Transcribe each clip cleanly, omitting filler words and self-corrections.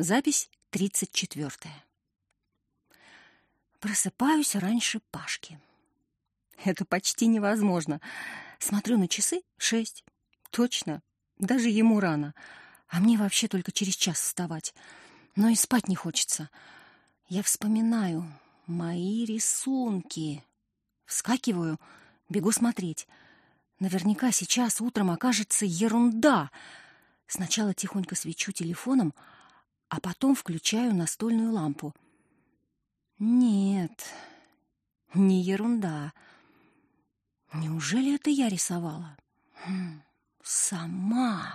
Запись 34. Просыпаюсь раньше Пашки. Это почти невозможно. Смотрю на часы — 6. Точно, даже ему рано. А мне вообще только через час вставать. Но и спать не хочется. Я вспоминаю мои рисунки. Вскакиваю, бегу смотреть. Наверняка сейчас утром окажется ерунда. Сначала тихонько свечу телефоном, а потом включаю настольную лампу. Нет, не ерунда. Неужели это я рисовала? Сама.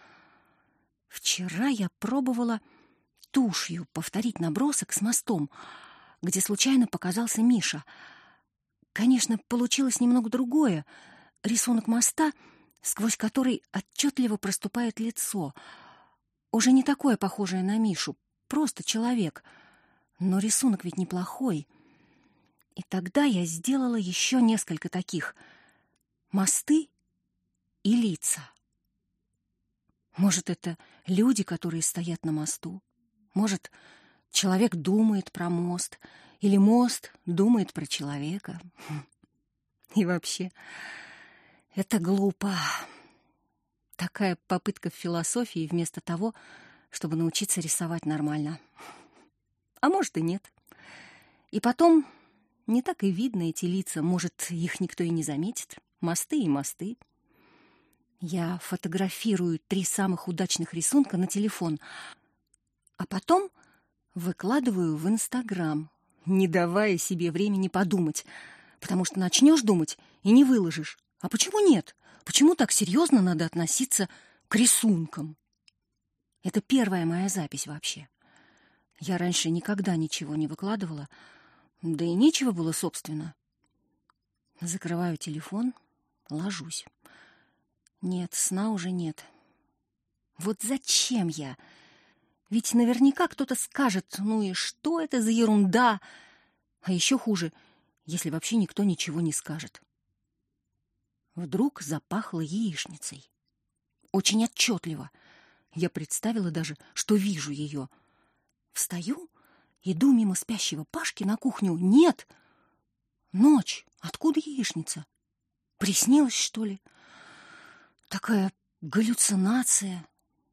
Вчера я пробовала тушью повторить набросок с мостом, где случайно показался Миша. Конечно, получилось немного другое. Рисунок моста, сквозь который отчетливо проступает лицо. Уже не такое похожее на Мишу, просто человек. Но рисунок ведь неплохой. И тогда я сделала еще несколько таких. Мосты и лица. Может, это люди, которые стоят на мосту? Может, человек думает про мост, или мост думает про человека? И вообще, это глупо. Такая попытка в философии вместо того, чтобы научиться рисовать нормально. А может и нет. И потом, не так и видно эти лица, может, их никто и не заметит. Мосты и мосты. Я фотографирую 3 самых удачных рисунка на телефон, а потом выкладываю в Инстаграм, не давая себе времени подумать, потому что начнешь думать и не выложишь. А почему нет? Почему так серьезно надо относиться к рисункам? Это первая моя запись вообще. Я раньше никогда ничего не выкладывала, да и нечего было, собственно. Закрываю телефон, ложусь. Нет, сна уже нет. Вот зачем я? Ведь наверняка кто-то скажет, ну и что это за ерунда? А еще хуже, если вообще никто ничего не скажет. Вдруг запахло яичницей. Очень отчетливо. Я представила даже, что вижу ее. Встаю, иду мимо спящего Пашки на кухню. Нет! Ночь. Откуда яичница? Приснилось, что ли? Такая галлюцинация.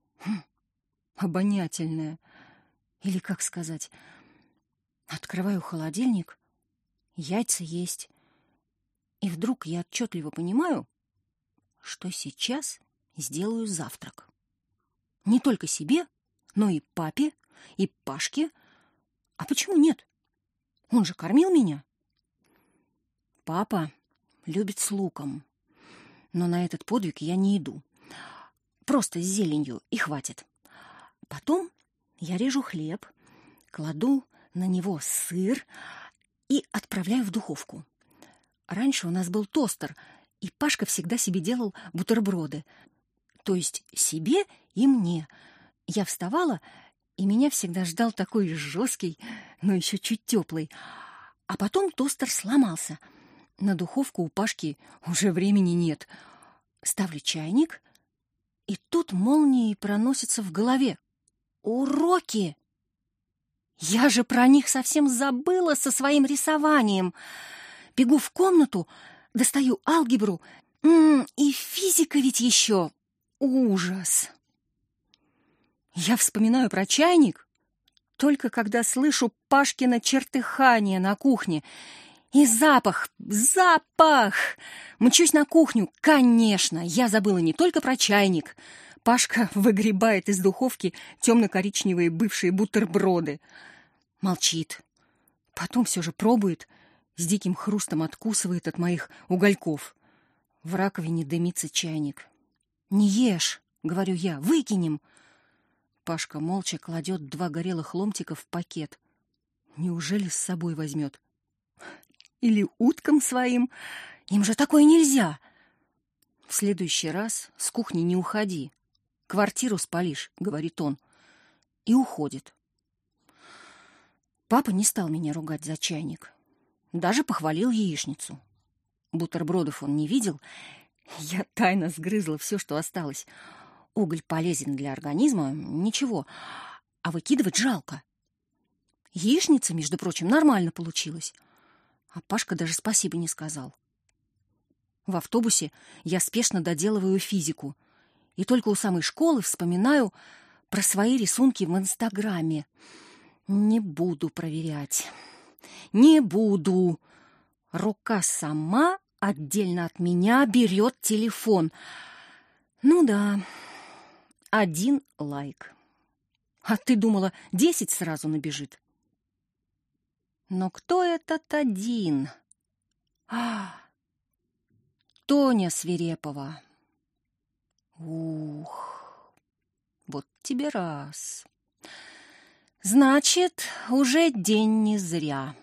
Обонятельная. Или как сказать? Открываю холодильник. Яйца есть. И вдруг я отчетливо понимаю, что сейчас сделаю завтрак. Не только себе, но и папе, и Пашке. А почему нет? Он же кормил меня. Папа любит с луком, но на этот подвиг я не иду. Просто с зеленью и хватит. Потом я режу хлеб, кладу на него сыр и отправляю в духовку. Раньше у нас был тостер, и Пашка всегда себе делал бутерброды. То есть себе и мне. Я вставала, и меня всегда ждал такой жесткий, но еще чуть теплый. А потом тостер сломался. На духовку у Пашки уже времени нет. Ставлю чайник, и тут молнией проносится в голове. Уроки! Я же про них совсем забыла со своим рисованием. Бегу в комнату, достаю алгебру. И физика ведь еще. Ужас! Я вспоминаю про чайник только когда слышу Пашкино чертыхание на кухне. И запах! Мчусь на кухню. Конечно, я забыла не только про чайник. Пашка выгребает из духовки темно-коричневые бывшие бутерброды. Молчит. Потом все же пробует, с диким хрустом откусывает от моих угольков. В раковине дымится чайник. «Не ешь», — говорю я, — «выкинем». Пашка молча кладет 2 горелых ломтика в пакет. Неужели с собой возьмет? Или уткам своим? Им же такое нельзя. В следующий раз с кухни не уходи. Квартиру спалишь, — говорит он. И уходит. Папа не стал меня ругать за чайник. Даже похвалил яичницу. Бутербродов он не видел. Я тайно сгрызла все, что осталось. Уголь полезен для организма, ничего. а выкидывать жалко. Яичница, между прочим, нормально получилась. А Пашка даже спасибо не сказал. В автобусе я спешно доделываю физику. И только у самой школы вспоминаю про свои рисунки в Инстаграме. Не буду проверять. Не буду. Рука сама отдельно от меня берет телефон. Ну да, 1 лайк. А ты думала, 10 сразу набежит? Но кто этот один? Тоня Свирепова. Ух, вот тебе раз. Значит, уже день не зря.